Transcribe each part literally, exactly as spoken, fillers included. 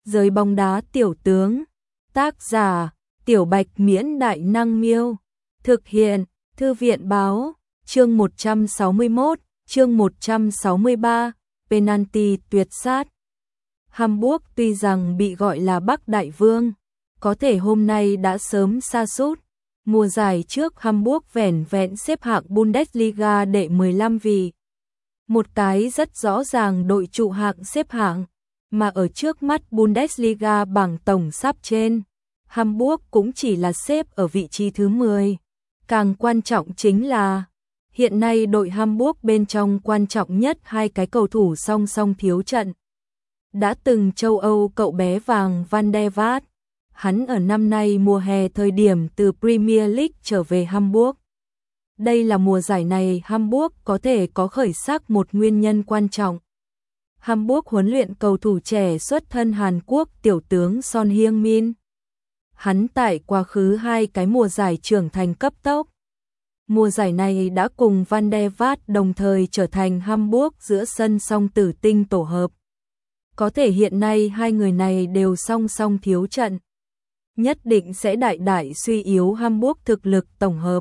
Giới bóng đá tiểu tướng. Tác giả: Tiểu Bạch Miễn Đại Năng Miêu. Thực hiện: Thư viện Báo. Chương một trăm sáu mươi mốt, chương một trăm sáu mươi ba, penalty tuyệt sát. Hamburg tuy rằng bị gọi là Bắc Đại Vương, có thể hôm nay đã sớm sa sút. Mùa giải trước Hamburg vẻn vẹn xếp hạng Bundesliga đệ mười lăm vị. Một cái rất rõ ràng đội trụ hạng xếp hạng, mà ở trước mắt Bundesliga bảng tổng sắp trên, Hamburg cũng chỉ là xếp ở vị trí thứ mười. Càng quan trọng chính là, hiện nay đội Hamburg bên trong quan trọng nhất hai cái cầu thủ song song thiếu trận. Đã từng châu Âu cậu bé vàng Van der Vaart, hắn ở năm nay mùa hè thời điểm từ Premier League trở về Hamburg. Đây là mùa giải này Hamburg có thể có khởi sắc một nguyên nhân quan trọng. Hamburg huấn luyện cầu thủ trẻ xuất thân Hàn Quốc tiểu tướng Son Heung-min. Hắn tại quá khứ hai cái mùa giải trưởng thành cấp tốc. Mùa giải này đã cùng Van der Vaart đồng thời trở thành Hamburg giữa sân song tử tinh tổ hợp. Có thể hiện nay hai người này đều song song thiếu trận, nhất định sẽ đại đại suy yếu Hamburg thực lực tổng hợp.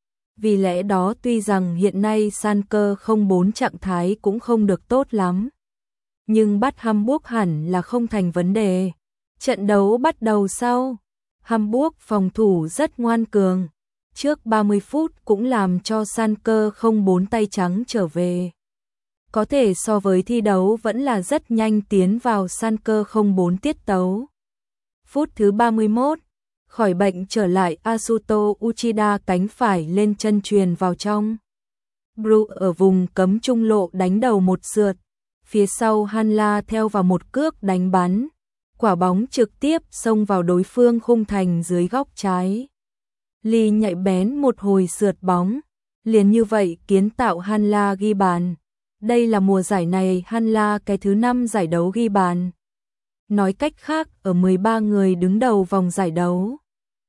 Vì lẽ đó tuy rằng hiện nay Schalke không bốn trạng thái cũng không được tốt lắm, nhưng bắt Hamburg hẳn là không thành vấn đề. Trận đấu bắt đầu sau, Hamburg phòng thủ rất ngoan cường, trước ba mươi phút cũng làm cho Schalke không bốn tay trắng trở về. Có thể so với thi đấu vẫn là rất nhanh tiến vào Schalke không bốn tiết tấu. Phút thứ ba mươi mốt, khỏi bệnh trở lại Asuto Uchida cánh phải lên chân truyền vào trong. Bru ở vùng cấm trung lộ đánh đầu một sượt, phía sau Hanla theo vào một cước đánh bắn. Quả bóng trực tiếp xông vào đối phương khung thành dưới góc trái. Lee nhạy bén một hồi sượt bóng, liền như vậy kiến tạo Hanla ghi bàn. Đây là mùa giải này Hanla cái thứ năm giải đấu ghi bàn. Nói cách khác, ở mười ba người đứng đầu vòng giải đấu,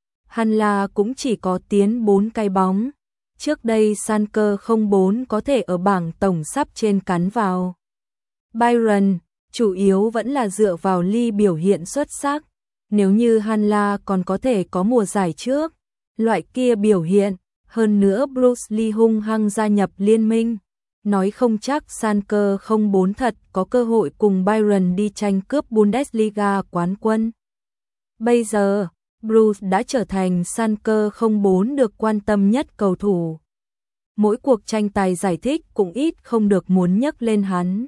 Hanla cũng chỉ có tiến bốn cái bóng. Trước đây Schalke không bốn có thể ở bảng tổng sắp trên cắn vào Bayern, chủ yếu vẫn là dựa vào Lee biểu hiện xuất sắc. Nếu như Hanla còn có thể có mùa giải trước loại kia biểu hiện, hơn nữa Bruce Lee hung hăng gia nhập liên minh, nói không chắc Schalke không bốn thật có cơ hội cùng Bayern đi tranh cướp Bundesliga quán quân. Bây giờ, Bruce đã trở thành Schalke không bốn được quan tâm nhất cầu thủ. Mỗi cuộc tranh tài giải thích cũng ít không được muốn nhắc lên hắn.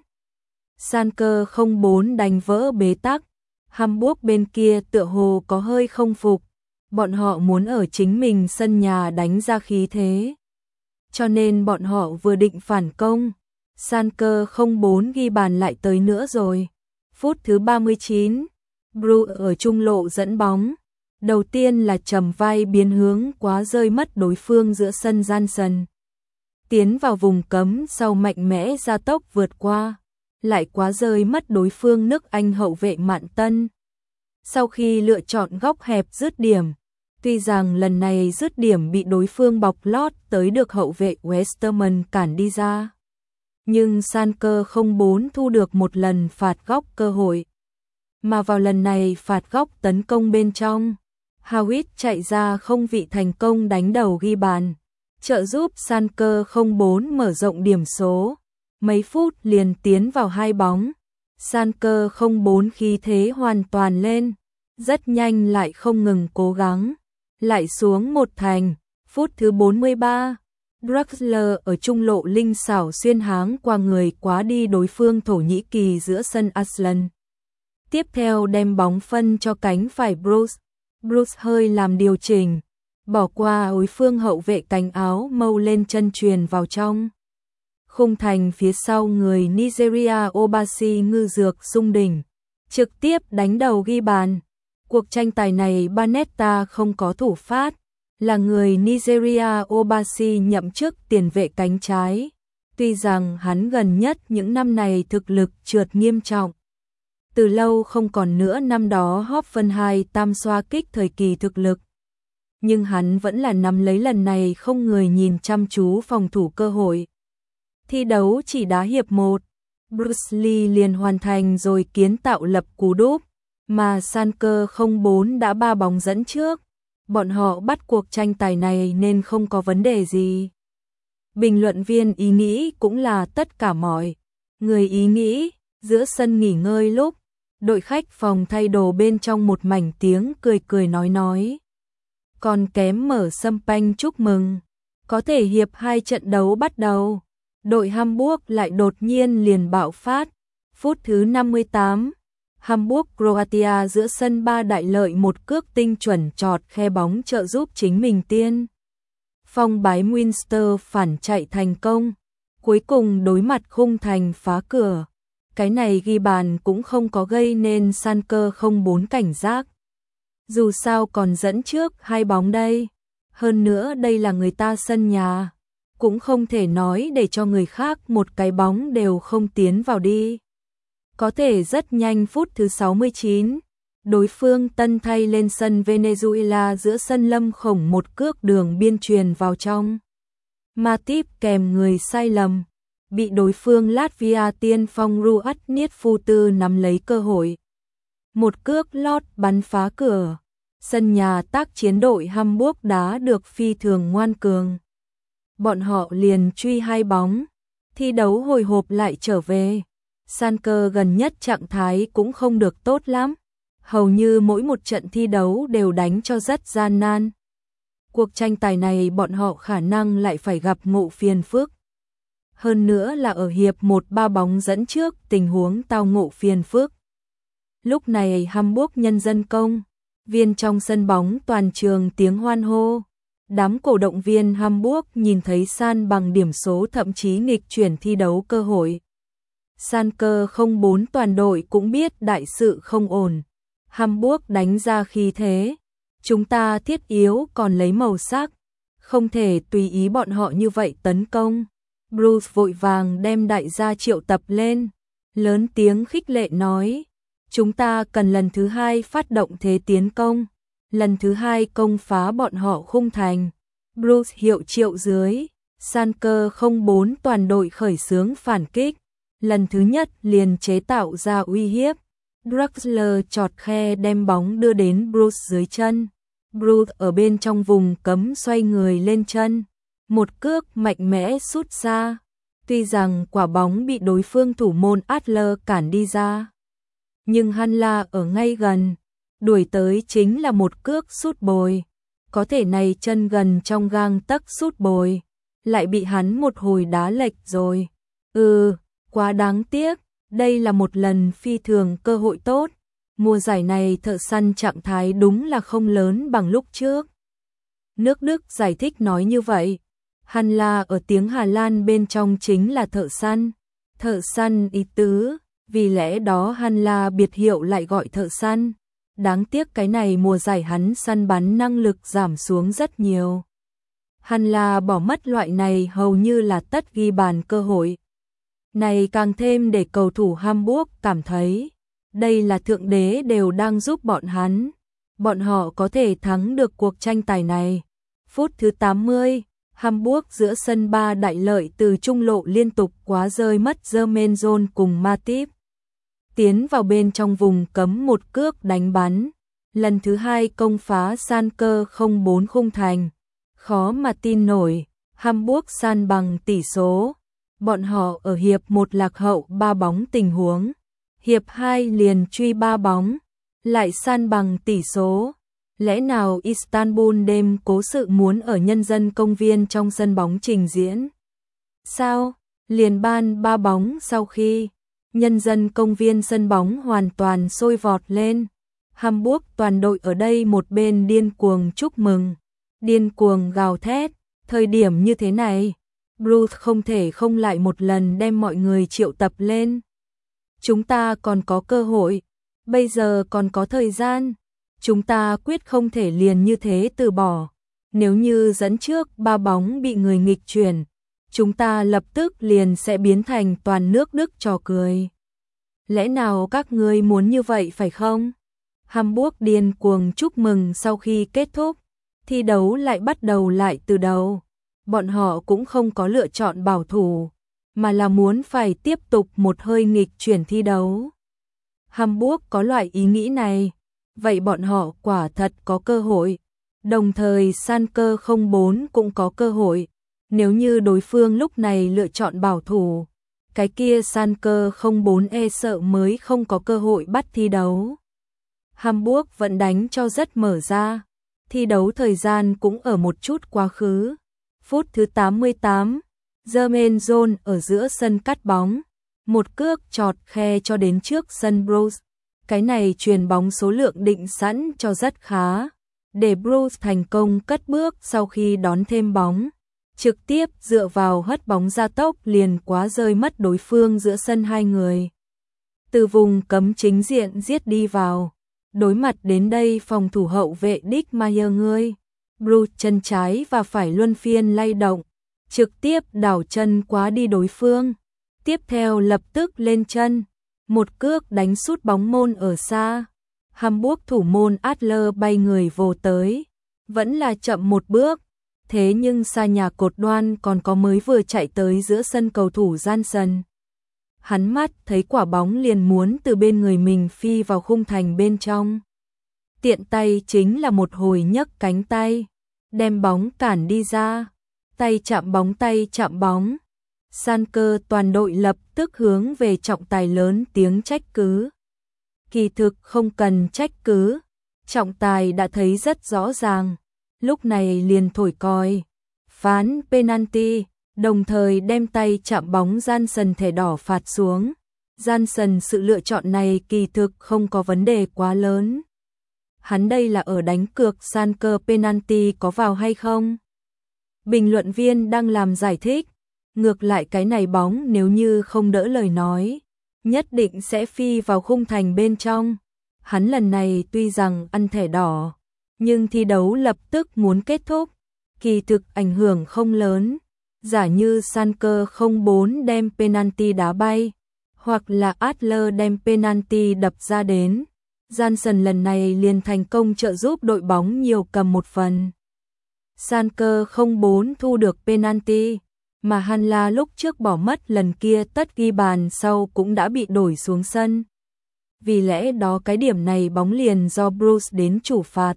Schalke không bốn đánh vỡ bế tắc, Hamburg bên kia tựa hồ có hơi không phục, bọn họ muốn ở chính mình sân nhà đánh ra khí thế. Cho nên bọn họ vừa định phản công, Schalke không bốn ghi bàn lại tới nữa rồi. Phút thứ ba mươi chín, Bru ở trung lộ dẫn bóng. Đầu tiên là trầm vai biến hướng quá rơi mất đối phương giữa sân Janssen. Tiến vào vùng cấm sau mạnh mẽ gia tốc vượt qua, lại quá rơi mất đối phương nước Anh hậu vệ Mạn Tân. Sau khi lựa chọn góc hẹp dứt điểm, tuy rằng lần này dứt điểm bị đối phương bọc lót tới được hậu vệ Westermann cản đi ra. Nhưng Schalke không bốn thu được một lần phạt góc cơ hội. Mà vào lần này phạt góc tấn công bên trong, Howitz chạy ra không vị thành công đánh đầu ghi bàn, trợ giúp Schalke không bốn mở rộng điểm số. Mấy phút liền tiến vào hai bóng, Schalke không bốn khí thế hoàn toàn lên, rất nhanh lại không ngừng cố gắng, lại xuống một thành. Phút thứ bốn mươi ba, Draxler ở trung lộ linh xảo xuyên háng qua người quá đi đối phương Thổ Nhĩ Kỳ giữa sân Aslan. Tiếp theo đem bóng phân cho cánh phải Bruce. Bruce hơi làm điều chỉnh, bỏ qua đối phương hậu vệ cánh áo mâu lên chân truyền vào trong. Khung thành phía sau người Nigeria Obasi ngư dược sung đỉnh, trực tiếp đánh đầu ghi bàn. Cuộc tranh tài này Banetta không có thủ phát, là người Nigeria Obasi nhậm chức tiền vệ cánh trái. Tuy rằng hắn gần nhất những năm này thực lực trượt nghiêm trọng, từ lâu không còn nữa năm đó Hoffenheim tam xoa kích thời kỳ thực lực, nhưng hắn vẫn là nắm lấy lần này không người nhìn chăm chú phòng thủ cơ hội. Thi đấu chỉ đá hiệp một, Bruce Lee liền hoàn thành rồi kiến tạo lập cú đúp, mà Schalke không bốn đã ba bóng dẫn trước. Bọn họ bắt cuộc tranh tài này nên không có vấn đề gì. Bình luận viên ý nghĩ cũng là tất cả mọi người ý nghĩ. Giữa sân nghỉ ngơi lúc đội khách phòng thay đồ bên trong một mảnh tiếng cười cười nói nói. Còn kém mở sâm panh chúc mừng. Có thể hiệp hai trận đấu bắt đầu. Đội Hamburg lại đột nhiên liền bạo phát. Phút thứ năm mươi tám, Hamburg Croatia giữa sân ba đại lợi một cước tinh chuẩn chọt khe bóng trợ giúp chính mình tiên. Phong bái Münster phản chạy thành công. Cuối cùng đối mặt khung thành phá cửa. Cái này ghi bàn cũng không có gây nên Schalke không bốn cảnh giác. Dù sao còn dẫn trước hai bóng đây. Hơn nữa đây là người ta sân nhà. Cũng không thể nói để cho người khác một cái bóng đều không tiến vào đi. Có thể rất nhanh phút thứ sáu mươi chín. Đối phương tân thay lên sân Venezuela giữa sân lâm khổng một cước đường biên truyền vào trong. Matip kèm người sai lầm. Bị đối phương Latvia tiên phong Ruat Nietfutu nắm lấy cơ hội. Một cước lót bắn phá cửa. Sân nhà tác chiến đội Hamburg đá được phi thường ngoan cường. Bọn họ liền truy hai bóng. Thi đấu hồi hộp lại trở về. Schalke gần nhất trạng thái cũng không được tốt lắm. Hầu như mỗi một trận thi đấu đều đánh cho rất gian nan. Cuộc tranh tài này bọn họ khả năng lại phải gặp ngộ phiền phức. Hơn nữa là ở hiệp một ba bóng dẫn trước tình huống tao ngộ phiền phức. Lúc này Hamburg nhân dân công viên trong sân bóng toàn trường tiếng hoan hô. Đám cổ động viên Hamburg nhìn thấy san bằng điểm số thậm chí nghịch chuyển thi đấu cơ hội. Schalke không bốn toàn đội cũng biết đại sự không ổn. Hamburg đánh ra khí thế. Chúng ta thiết yếu còn lấy màu sắc. Không thể tùy ý bọn họ như vậy tấn công. Bruce vội vàng đem đại gia triệu tập lên. Lớn tiếng khích lệ nói. Chúng ta cần lần thứ hai phát động thế tiến công. Lần thứ hai công phá bọn họ khung thành. Bruce hiệu triệu dưới. Schalke không bốn toàn đội khởi xướng phản kích. Lần thứ nhất liền chế tạo ra uy hiếp. Draxler chọt khe đem bóng đưa đến Bruce dưới chân. Bruce ở bên trong vùng cấm xoay người lên chân. Một cước mạnh mẽ sút ra. Tuy rằng quả bóng bị đối phương thủ môn Adler cản đi ra. Nhưng Hanla ở ngay gần. Đuổi tới chính là một cước sút bồi. Có thể này chân gần trong gang tấc sút bồi. Lại bị hắn một hồi đá lệch rồi. Ừ, quá đáng tiếc. Đây là một lần phi thường cơ hội tốt. Mùa giải này thợ săn trạng thái đúng là không lớn bằng lúc trước. Nước Đức giải thích nói như vậy. Hanla ở tiếng Hà Lan bên trong chính là thợ săn. Thợ săn ý tứ, vì lẽ đó Hanla biệt hiệu lại gọi thợ săn. Đáng tiếc cái này mùa giải hắn săn bắn năng lực giảm xuống rất nhiều. Hanla bỏ mất loại này hầu như là tất ghi bàn cơ hội. Này càng thêm để cầu thủ Hamburg cảm thấy đây là thượng đế đều đang giúp bọn hắn. Bọn họ có thể thắng được cuộc tranh tài này. Phút thứ tám mươi, Hamburg giữa sân ba đại lợi từ trung lộ liên tục quá rơi mất Jermaine cùng Matip. Tiến vào bên trong vùng cấm một cước đánh bắn. Lần thứ hai công phá Schalke không bốn khung thành. Khó mà tin nổi, Hamburg san bằng tỷ số. Bọn họ ở hiệp một lạc hậu ba bóng tình huống. Hiệp hai liền truy ba bóng. Lại san bằng tỷ số. Lẽ nào Istanbul đêm cố sự muốn ở nhân dân công viên trong sân bóng trình diễn? Sao? Liền ban ba bóng sau khi nhân dân công viên sân bóng hoàn toàn sôi vọt lên. Hamburg toàn đội ở đây một bên điên cuồng chúc mừng. Điên cuồng gào thét. Thời điểm như thế này, Bruce không thể không lại một lần đem mọi người triệu tập lên. Chúng ta còn có cơ hội. Bây giờ còn có thời gian. Chúng ta quyết không thể liền như thế từ bỏ. Nếu như dẫn trước ba bóng bị người nghịch chuyển, chúng ta lập tức liền sẽ biến thành toàn nước Đức trò cười. Lẽ nào các ngươi muốn như vậy phải không? Hamburg điên cuồng chúc mừng sau khi kết thúc. Thi đấu lại bắt đầu lại từ đầu. Bọn họ cũng không có lựa chọn bảo thủ, mà là muốn phải tiếp tục một hơi nghịch chuyển thi đấu. Hamburg có loại ý nghĩ này, vậy bọn họ quả thật có cơ hội. Đồng thời Schalke không bốn cũng có cơ hội. Nếu như đối phương lúc này lựa chọn bảo thủ, cái kia Schalke không bốn e sợ mới không có cơ hội bắt thi đấu. Hamburg vẫn đánh cho rất mở ra. Thi đấu thời gian cũng ở một chút quá khứ. Phút thứ tám mươi tám, Jermaine John ở giữa sân cắt bóng. Một cước chọt khe cho đến trước sân Bruce. Cái này truyền bóng số lượng định sẵn cho rất khá. Để Bruce thành công cất bước sau khi đón thêm bóng. Trực tiếp dựa vào hất bóng ra tốc liền quá rơi mất đối phương giữa sân hai người. Từ vùng cấm chính diện giết đi vào. Đối mặt đến đây phòng thủ hậu vệ Dick Mayer ngươi. Bruce chân trái và phải luân phiên lay động. Trực tiếp đảo chân quá đi đối phương. Tiếp theo lập tức lên chân. Một cước đánh sút bóng môn ở xa. Hamburg thủ môn Adler bay người vồ tới. Vẫn là chậm một bước. Thế nhưng xa nhà cột đoan còn có mới vừa chạy tới giữa sân cầu thủ Johnson. Hắn mắt thấy quả bóng liền muốn từ bên người mình phi vào khung thành bên trong. Tiện tay chính là một hồi nhấc cánh tay. Đem bóng cản đi ra. Tay chạm bóng tay chạm bóng. Schalke toàn đội lập tức hướng về trọng tài lớn tiếng trách cứ. Kỳ thực không cần trách cứ. Trọng tài đã thấy rất rõ ràng. Lúc này liền thổi còi. Phán penalty. Đồng thời đem tay chạm bóng Johnson thẻ đỏ phạt xuống. Johnson sự lựa chọn này kỳ thực không có vấn đề quá lớn. Hắn đây là ở đánh cược Schalke penalty có vào hay không? Bình luận viên đang làm giải thích. Ngược lại cái này bóng nếu như không đỡ lời nói, nhất định sẽ phi vào khung thành bên trong. Hắn lần này tuy rằng ăn thẻ đỏ, nhưng thi đấu lập tức muốn kết thúc. Kỳ thực ảnh hưởng không lớn. Giả như Schalke không bốn đem penalty đá bay, hoặc là Adler đem penalty đập ra đến. Johnson lần này liền thành công trợ giúp đội bóng nhiều cầm một phần. Schalke không bốn thu được penalty, mà Hanla lúc trước bỏ mất lần kia tất ghi bàn sau cũng đã bị đổi xuống sân. Vì lẽ đó cái điểm này bóng liền do Bruce đến chủ phạt.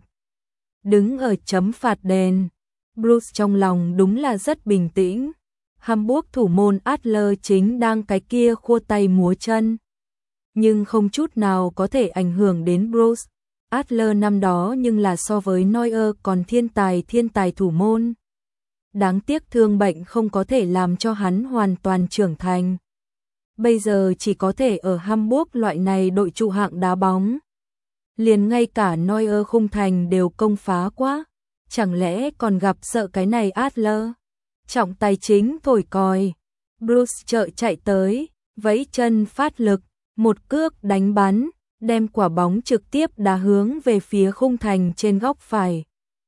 Đứng ở chấm phạt đền, Bruce trong lòng đúng là rất bình tĩnh. Hamburg thủ môn Adler chính đang cái kia khua tay múa chân. Nhưng không chút nào có thể ảnh hưởng đến Bruce. Adler năm đó nhưng là so với Neuer còn thiên tài thiên tài thủ môn. Đáng tiếc thương bệnh không có thể làm cho hắn hoàn toàn trưởng thành. Bây giờ chỉ có thể ở Hamburg loại này đội trụ hạng đá bóng. Liền ngay cả Neuer khung thành đều công phá quá. Chẳng lẽ còn gặp sợ cái này Adler? Trọng tài chính thổi còi. Bruce chợ chạy tới, vẫy chân phát lực, một cước đánh bắn, đem quả bóng trực tiếp đá hướng về phía khung thành trên góc phải.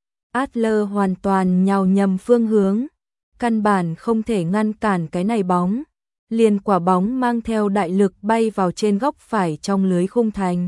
Adler hoàn toàn nhào nhầm phương hướng, căn bản không thể ngăn cản cái này bóng. Liền quả bóng mang theo đại lực bay vào trên góc phải trong lưới khung thành.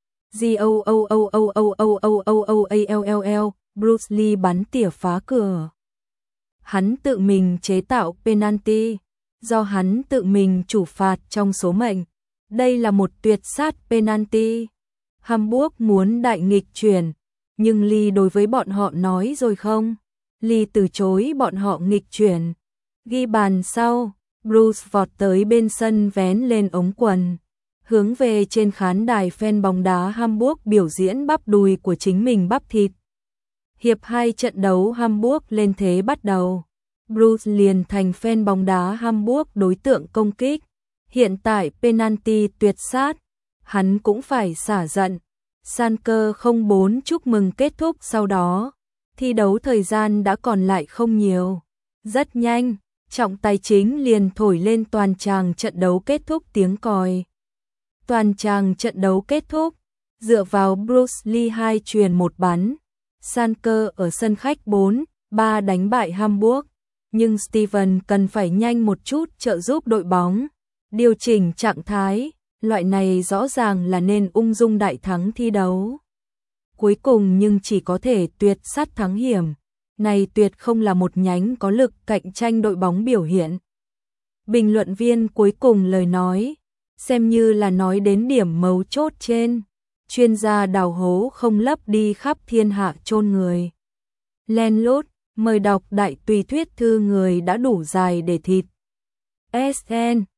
Goal, Bruce Lee bắn tỉa phá cửa. Hắn tự mình chế tạo penalty, do hắn tự mình chủ phạt trong số mệnh. Đây là một tuyệt sát penalty. Hamburg muốn đại nghịch chuyển, nhưng Lee đối với bọn họ nói rồi không? Lee từ chối bọn họ nghịch chuyển. Ghi bàn sau, Bruce vọt tới bên sân vén lên ống quần, hướng về trên khán đài fan bóng đá Hamburg biểu diễn bắp đùi của chính mình bắp thịt. Hiệp hai trận đấu Hamburg lên thế bắt đầu. Bruce liền thành fan bóng đá Hamburg đối tượng công kích. Hiện tại penalty tuyệt sát, hắn cũng phải xả giận. Schalke không bốn chúc mừng kết thúc sau đó. Thi đấu thời gian đã còn lại không nhiều. Rất nhanh, trọng tài chính liền thổi lên toàn tràng trận đấu kết thúc tiếng còi. Toàn tràng trận đấu kết thúc, dựa vào Bruce Lee hai chuyền một bắn. Schalke ở sân khách bốn ba đánh bại Hamburg, nhưng Steven cần phải nhanh một chút trợ giúp đội bóng điều chỉnh trạng thái, loại này rõ ràng là nên ung dung đại thắng thi đấu. Cuối cùng nhưng chỉ có thể tuyệt sát thắng hiểm, này tuyệt không là một nhánh có lực cạnh tranh đội bóng biểu hiện. Bình luận viên cuối cùng lời nói, xem như là nói đến điểm mấu chốt trên. Chuyên gia đào hố không lấp đi khắp thiên hạ chôn người. Len lút, mời đọc đại tùy thuyết thư người đã đủ dài để thịt. ét en